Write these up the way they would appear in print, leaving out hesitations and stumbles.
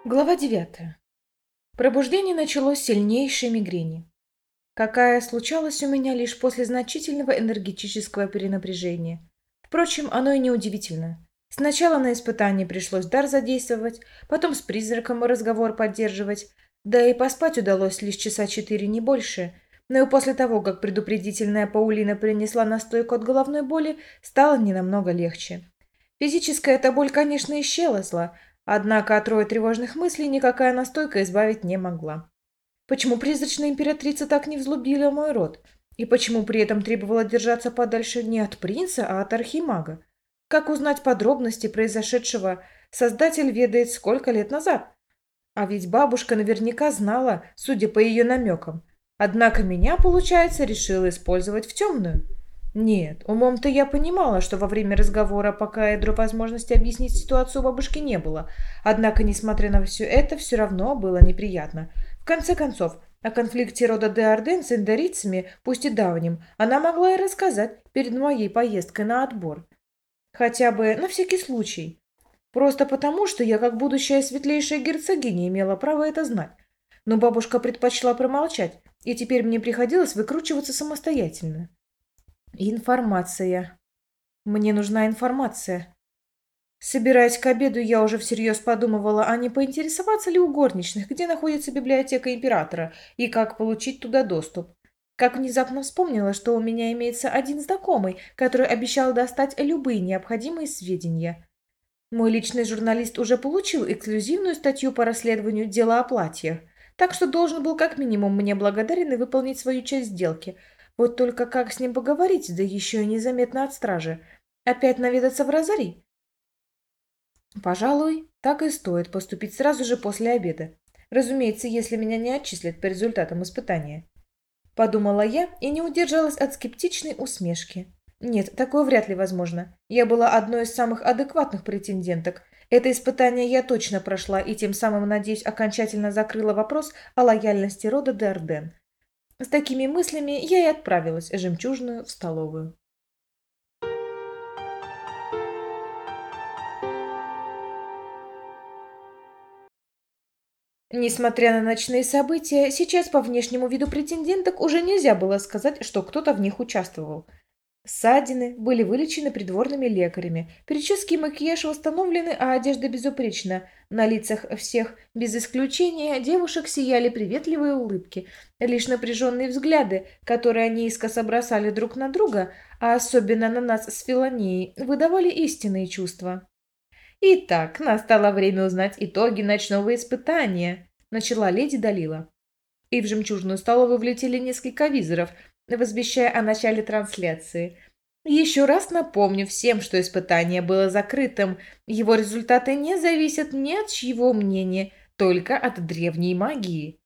Глава 9. Пробуждение началось с сильнейшей мигрени, какая случалась у меня лишь после значительного энергетического перенапряжения. Впрочем, оно и не удивительно. Сначала на испытании пришлось дар задействовать, потом с призраком разговор поддерживать, да и поспать удалось лишь часа 4, не больше. Но и после того, как предупредительная Паулина принесла настойку от головной боли, стало не намного легче. Физическая эта боль, конечно, исчезла, однако от роя тревожных мыслей никакая настойка избавить не могла. Почему призрачная императрица так не взлюбила мой род? И почему при этом требовала держаться подальше не от принца, а от архимага? Как узнать подробности произошедшего, создатель ведает сколько лет назад? А ведь бабушка наверняка знала, судя по ее намекам. Однако меня, получается, решила использовать в темную. Нет, умом-то я понимала, что во время разговора пока ядро возможности объяснить ситуацию у бабушки не было. Однако, несмотря на все это, все равно было неприятно. В конце концов, о конфликте рода де Арден с индорийцами, пусть и давним, она могла и рассказать перед моей поездкой на отбор. Хотя бы на всякий случай. Просто потому, что я, как будущая светлейшая герцогиня, имела право это знать. Но бабушка предпочла промолчать, и теперь мне приходилось выкручиваться самостоятельно. Информация. Мне нужна информация. Собираясь к обеду, я уже всерьез подумывала, а не поинтересоваться ли у горничных, где находится библиотека императора и как получить туда доступ. Как внезапно вспомнила, что у меня имеется один знакомый, который обещал достать любые необходимые сведения. Мой личный журналист уже получил эксклюзивную статью по расследованию дела о платьях, так что должен был как минимум мне благодарен и выполнить свою часть сделки. Вот только как с ним поговорить, да еще и незаметно от стражи? Опять наведаться в Розарий? Пожалуй, так и стоит поступить сразу же после обеда. Разумеется, если меня не отчислят по результатам испытания. Подумала я и не удержалась от скептичной усмешки. Нет, такое вряд ли возможно. Я была одной из самых адекватных претенденток. Это испытание я точно прошла и тем самым, надеюсь, окончательно закрыла вопрос о лояльности рода де Арден. С такими мыслями я и отправилась жемчужную в столовую. Несмотря на ночные события, сейчас по внешнему виду претенденток уже нельзя было сказать, что кто-то в них участвовал. Ссадины были вылечены придворными лекарями, прически и макияж восстановлены, а одежда безупречна. На лицах всех, без исключения, девушек сияли приветливые улыбки. Лишь напряженные взгляды, которые они искоса бросали друг на друга, а особенно на нас с Филонией, выдавали истинные чувства. «Итак, настало время узнать итоги ночного испытания», — начала леди Далила. И в жемчужную столовую влетели несколько визоров, возвещая о начале трансляции. Еще раз напомню всем, что испытание было закрытым. Его результаты не зависят ни от чьего мнения, только от древней магии.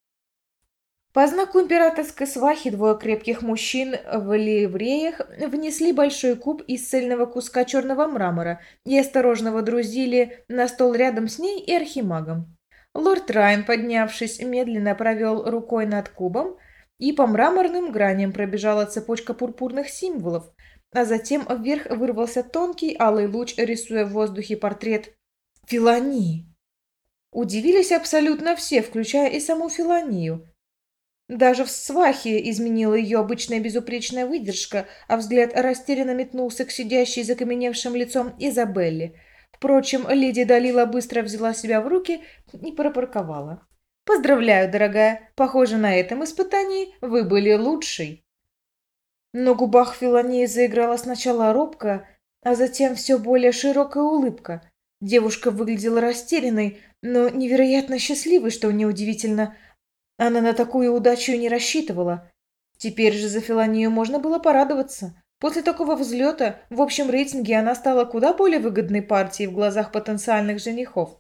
По знаку императорской свахи двое крепких мужчин в ливреях внесли большой куб из цельного куска черного мрамора и осторожно водрузили на стол рядом с ней и архимагом. Лорд Райан, поднявшись, медленно провел рукой над кубом, и по мраморным граням пробежала цепочка пурпурных символов, а затем вверх вырвался тонкий алый луч, рисуя в воздухе портрет Филонии. Удивились абсолютно все, включая и саму Филонию. Даже в свахе изменила ее обычная безупречная выдержка, а взгляд растерянно метнулся к сидящей закаменевшим лицом Изабелле. Впрочем, леди Далила быстро взяла себя в руки и пропарковала. «Поздравляю, дорогая. Похоже, на этом испытании вы были лучшей». На губах Филонии заиграла сначала робко, а затем все более широкая улыбка. Девушка выглядела растерянной, но невероятно счастливой, что неудивительно. Она на такую удачу и не рассчитывала. Теперь же за Филонию можно было порадоваться. После такого взлета в общем рейтинге она стала куда более выгодной партией в глазах потенциальных женихов.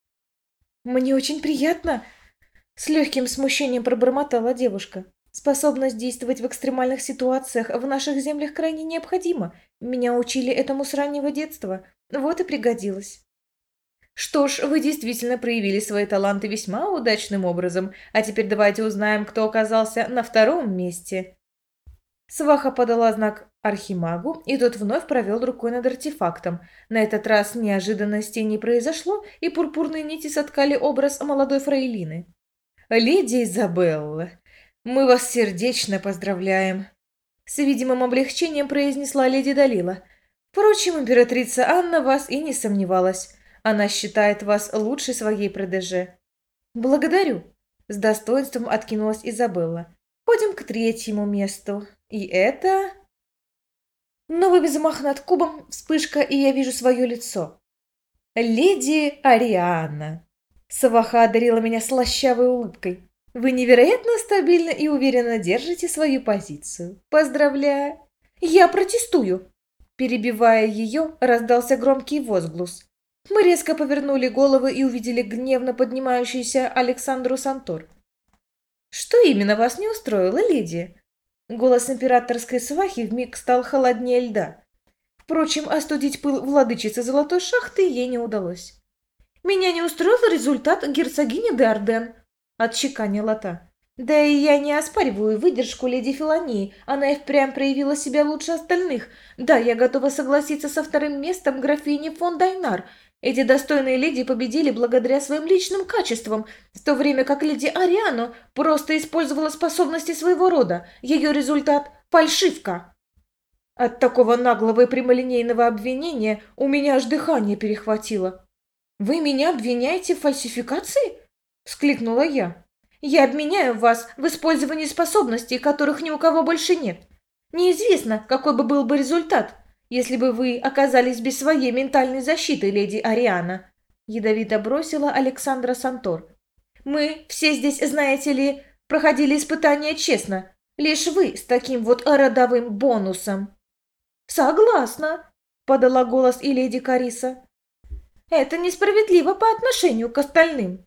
«Мне очень приятно!» С легким смущением пробормотала девушка. «Способность действовать в экстремальных ситуациях в наших землях крайне необходима. Меня учили этому с раннего детства. Вот и пригодилось». «Что ж, вы действительно проявили свои таланты весьма удачным образом. А теперь давайте узнаем, кто оказался на втором месте». Сваха подала знак Архимагу, и тот вновь провел рукой над артефактом. На этот раз неожиданностей не произошло, и пурпурные нити соткали образ молодой фрейлины. «Леди Изабелла, мы вас сердечно поздравляем!» С видимым облегчением произнесла леди Далила. «Впрочем, императрица Анна вас и не сомневалась. Она считает вас лучшей своей протеже». «Благодарю!» С достоинством откинулась Изабелла. «Ходим к третьему месту. И это...» Новый взмах над кубом, вспышка, и я вижу свое лицо. «Леди Арианна!» Сваха одарила меня слащавой улыбкой. «Вы невероятно стабильно и уверенно держите свою позицию. Поздравляю!» «Я протестую!» Перебивая ее, раздался громкий возглас. Мы резко повернули головы и увидели гневно поднимающийся Александру Сантор. «Что именно вас не устроило, леди?» Голос императорской свахи вмиг стал холоднее льда. Впрочем, остудить пыл владычицы Золотой Шахты ей не удалось. «Меня не устроил результат герцогини де Арден», — отчеканила та. «Да и я не оспариваю выдержку леди Филонии, она и впрямь проявила себя лучше остальных. Да, я готова согласиться со вторым местом графини фон Дайнар. Эти достойные леди победили благодаря своим личным качествам, в то время как леди Ариану просто использовала способности своего рода. Ее результат – фальшивка». От такого наглого и прямолинейного обвинения у меня аж дыхание перехватило. «Вы меня обвиняете в фальсификации?» – вскликнула я. «Я обменяю вас в использовании способностей, которых ни у кого больше нет. Неизвестно, какой бы был бы результат, если бы вы оказались без своей ментальной защиты, леди Ариана», — ядовито бросила Александра Сантор. «Мы все здесь, знаете ли, проходили испытания честно. Лишь вы с таким вот родовым бонусом». «Согласна», — подала голос и леди Кариса. «Это несправедливо по отношению к остальным».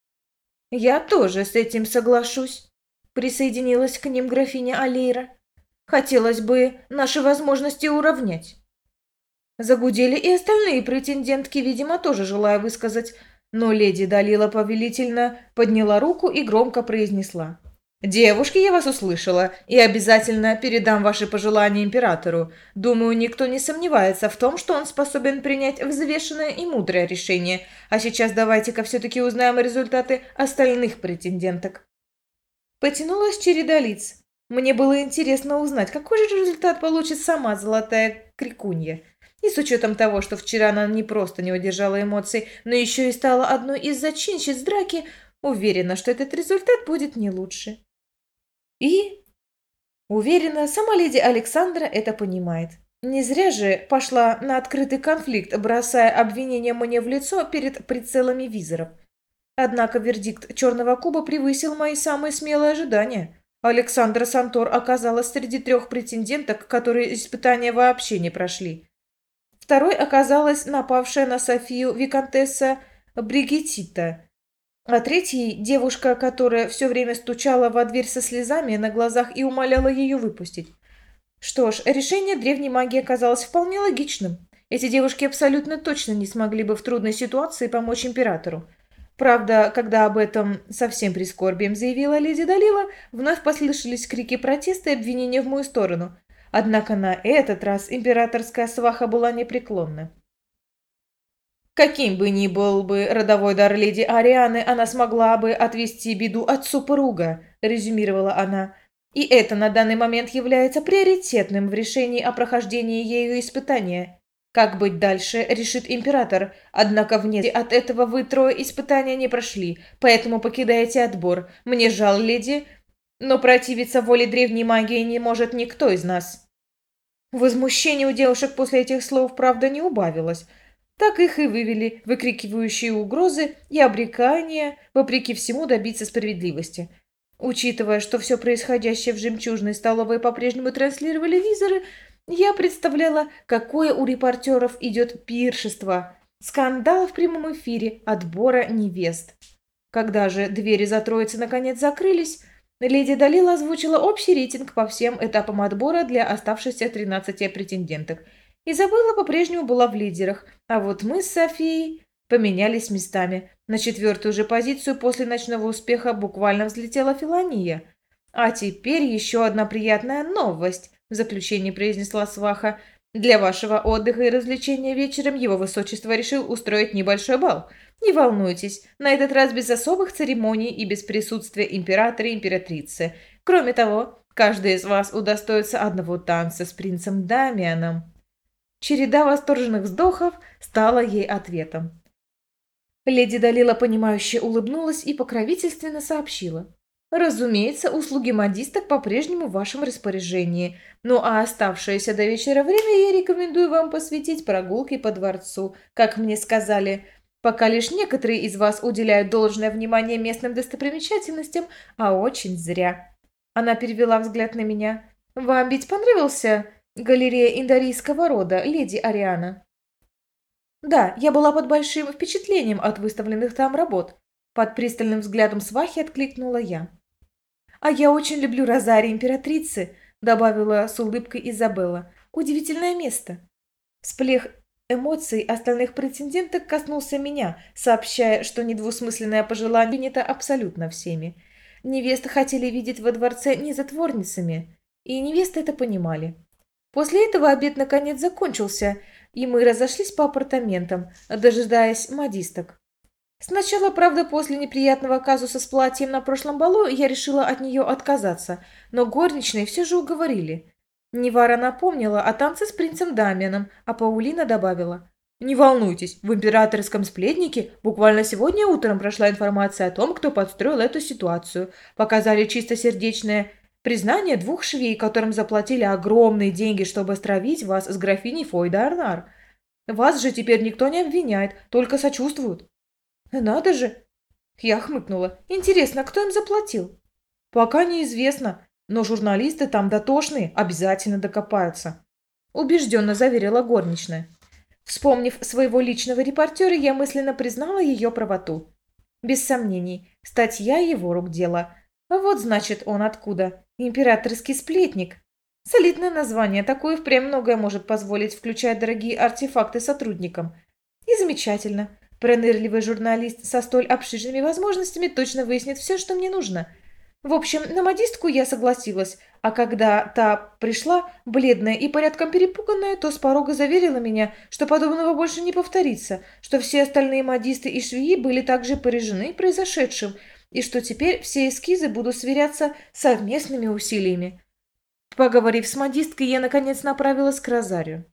«Я тоже с этим соглашусь», — присоединилась к ним графиня Алейра. «Хотелось бы наши возможности уравнять». Загудели и остальные претендентки, видимо, тоже желая высказать, но леди Далила повелительно подняла руку и громко произнесла. «Девушки, я вас услышала и обязательно передам ваши пожелания императору. Думаю, никто не сомневается в том, что он способен принять взвешенное и мудрое решение. А сейчас давайте-ка все-таки узнаем результаты остальных претенденток». Потянулась череда лиц. Мне было интересно узнать, какой же результат получит сама золотая крикунья. И с учетом того, что вчера она не просто не удержала эмоций, но еще и стала одной из зачинщиц драки, уверена, что этот результат будет не лучше. И, уверена, сама леди Александра это понимает. Не зря же пошла на открытый конфликт, бросая обвинения мне в лицо перед прицелами визоров. Однако вердикт черного куба превысил мои самые смелые ожидания. Александра Сантор оказалась среди 3 претенденток, которые испытания вообще не прошли. Второй оказалась напавшая на Софию виконтесса Бригеттита, а третьей – девушка, которая все время стучала во дверь со слезами на глазах и умоляла ее выпустить. Что ж, решение древней магии оказалось вполне логичным. Эти девушки абсолютно точно не смогли бы в трудной ситуации помочь императору. Правда, когда об этом со всем прискорбием заявила леди Далила, вновь послышались крики протеста и обвинения в мою сторону. Однако на этот раз императорская сваха была непреклонна. Каким бы ни был бы родовой дар леди Арианы, она смогла бы отвести беду от супруга, резюмировала она. И это на данный момент является приоритетным в решении о прохождении ею испытания. Как быть дальше, решит император. Однако вне от этого вы 3 испытания не прошли, поэтому покидаете отбор. Мне жаль, леди, но противиться воле древней магии не может никто из нас. Возмущение у девушек после этих слов, правда, не убавилось. Так их и вывели выкрикивающие угрозы и обрекания, вопреки всему добиться справедливости. Учитывая, что все происходящее в жемчужной столовой по-прежнему транслировали визоры, я представляла, какое у репортеров идет пиршество. Скандал в прямом эфире отбора невест. Когда же двери за троицы наконец закрылись, леди Далила озвучила общий рейтинг по всем этапам отбора для оставшихся 13 претенденток. Изабелла по-прежнему была в лидерах, а вот мы с Софией поменялись местами. На 4-ю же позицию после ночного успеха буквально взлетела Филония. «А теперь еще одна приятная новость», — в заключении произнесла сваха. «Для вашего отдыха и развлечения вечером его высочество решил устроить небольшой бал. Не волнуйтесь, на этот раз без особых церемоний и без присутствия императора и императрицы. Кроме того, каждый из вас удостоится одного танца с принцем Дамианом». Череда восторженных вздохов стала ей ответом. Леди Далила, понимающе улыбнулась и покровительственно сообщила. «Разумеется, услуги модисток по-прежнему в вашем распоряжении. Ну а оставшееся до вечера время я рекомендую вам посвятить прогулке по дворцу, как мне сказали. Пока лишь некоторые из вас уделяют должное внимание местным достопримечательностям, а очень зря». Она перевела взгляд на меня. «Вам ведь понравился галерея индорийского рода, леди Ариана?» Да, я была под большим впечатлением от выставленных там работ. Под пристальным взглядом свахи откликнула я. «А я очень люблю розарий императрицы», — добавила с улыбкой Изабелла. «Удивительное место». Всплех эмоций остальных претенденток коснулся меня, сообщая, что недвусмысленное пожелание принято абсолютно всеми. Невесты хотели видеть во дворце не затворницами, и невесты это понимали. После этого обед наконец закончился, и мы разошлись по апартаментам, дожидаясь модисток. Сначала, правда, после неприятного казуса с платьем на прошлом балу я решила от нее отказаться, но горничные все же уговорили. Невара напомнила о танце с принцем Дамианом, а Паулина добавила: «Не волнуйтесь, в императорском сплетнике буквально сегодня утром прошла информация о том, кто подстроил эту ситуацию. Показали чистосердечное признание двух швей, которым заплатили огромные деньги, чтобы стравить вас с графиней Фойда-Арнар. Вас же теперь никто не обвиняет, только сочувствуют». «Надо же!» Я хмыкнула. «Интересно, кто им заплатил?» «Пока неизвестно, но журналисты там дотошные, обязательно докопаются», убежденно заверила горничная. Вспомнив своего личного репортера, я мысленно признала ее правоту. Без сомнений, статья его рук дело. А вот значит он откуда. Императорский сплетник. Солидное название, такое впрямь многое может позволить, включая дорогие артефакты сотрудникам. И замечательно. Пронырливый журналист со столь обширными возможностями точно выяснит все, что мне нужно. В общем, на модистку я согласилась, а когда та пришла, бледная и порядком перепуганная, то с порога заверила меня, что подобного больше не повторится, что все остальные модисты и швеи были также поражены произошедшим, и что теперь все эскизы будут сверяться совместными усилиями. Поговорив с модисткой, я наконец направилась к розарию.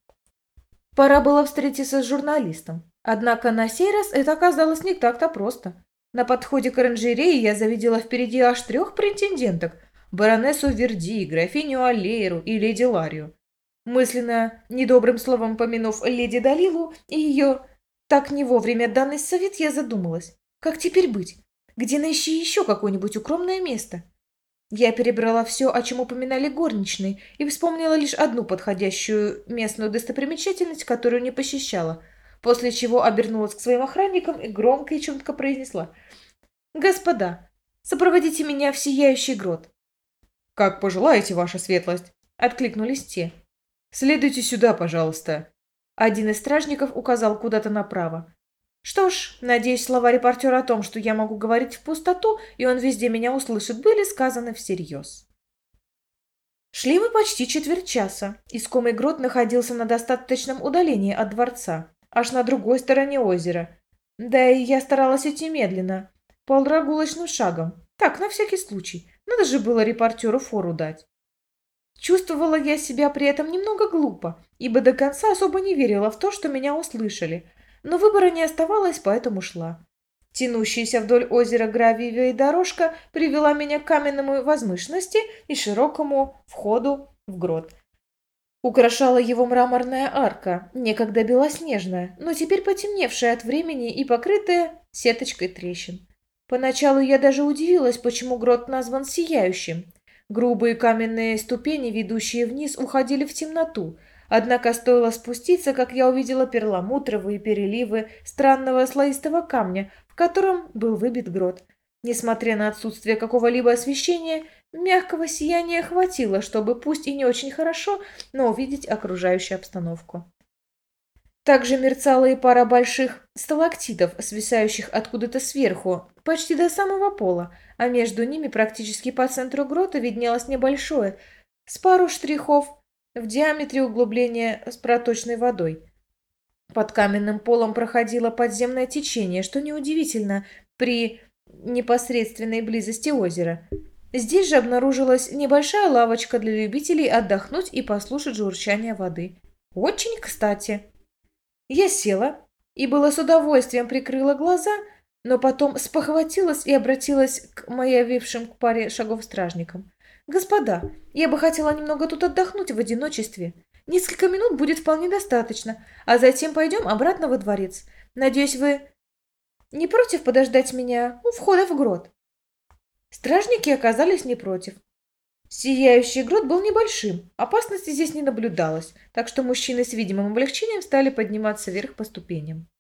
Пора было встретиться с журналистом. Однако на сей раз это оказалось не так-то просто. На подходе к оранжерее я завидела впереди аж 3 претенденток: баронессу Верди, графиню Аллейру и леди Ларию. Мысленно, недобрым словом помянув леди Далилу и ее так не вовремя данный совет, я задумалась. Как теперь быть? Где найти еще какое-нибудь укромное место? Я перебрала все, о чем упоминали горничные, и вспомнила лишь одну подходящую местную достопримечательность, которую не посещала, после чего обернулась к своим охранникам и громко и четко произнесла: «Господа, сопроводите меня в сияющий грот». «Как пожелаете, ваша светлость», — откликнулись те. следуйте сюда, пожалуйста». Один из стражников указал куда-то направо. Что ж, надеюсь, слова репортера о том, что я могу говорить в пустоту, и он везде меня услышит, были сказаны всерьез. Шли мы почти четверть часа. Искомый грот находился на достаточном удалении от дворца, аж на другой стороне озера. Да и я старалась идти медленно, полпрогулочным шагом. Так, на всякий случай. Надо же было репортеру фору дать. Чувствовала я себя при этом немного глупо, ибо до конца особо не верила в то, что меня услышали. Но выбора не оставалось, поэтому шла. Тянущаяся вдоль озера гравиевая дорожка привела меня к каменному возвышенности и широкому входу в грот. Украшала его мраморная арка, некогда белоснежная, но теперь потемневшая от времени и покрытая сеточкой трещин. Поначалу я даже удивилась, почему грот назван «Сияющим». Грубые каменные ступени, ведущие вниз, уходили в темноту. Однако стоило спуститься, как я увидела перламутровые переливы странного слоистого камня, в котором был выбит грот. Несмотря на отсутствие какого-либо освещения, мягкого сияния хватило, чтобы, пусть и не очень хорошо, но увидеть окружающую обстановку. Также мерцала и пара больших сталактитов, свисающих откуда-то сверху, почти до самого пола, а между ними практически по центру грота виднелось небольшое, с пару штрихов, в диаметре углубление с проточной водой. Под каменным полом проходило подземное течение, что неудивительно при непосредственной близости озера. Здесь же обнаружилась небольшая лавочка для любителей отдохнуть и послушать журчание воды. Очень кстати. Я села и было с удовольствием прикрыла глаза, но потом спохватилась и обратилась к явившим к паре шагов стражникам. «Господа, я бы хотела немного тут отдохнуть в одиночестве. Несколько минут будет вполне достаточно, а затем пойдем обратно во дворец. Надеюсь, вы не против подождать меня у входа в грот?» Стражники оказались не против. Сияющий грот был небольшим, опасности здесь не наблюдалось, так что мужчины с видимым облегчением стали подниматься вверх по ступеням.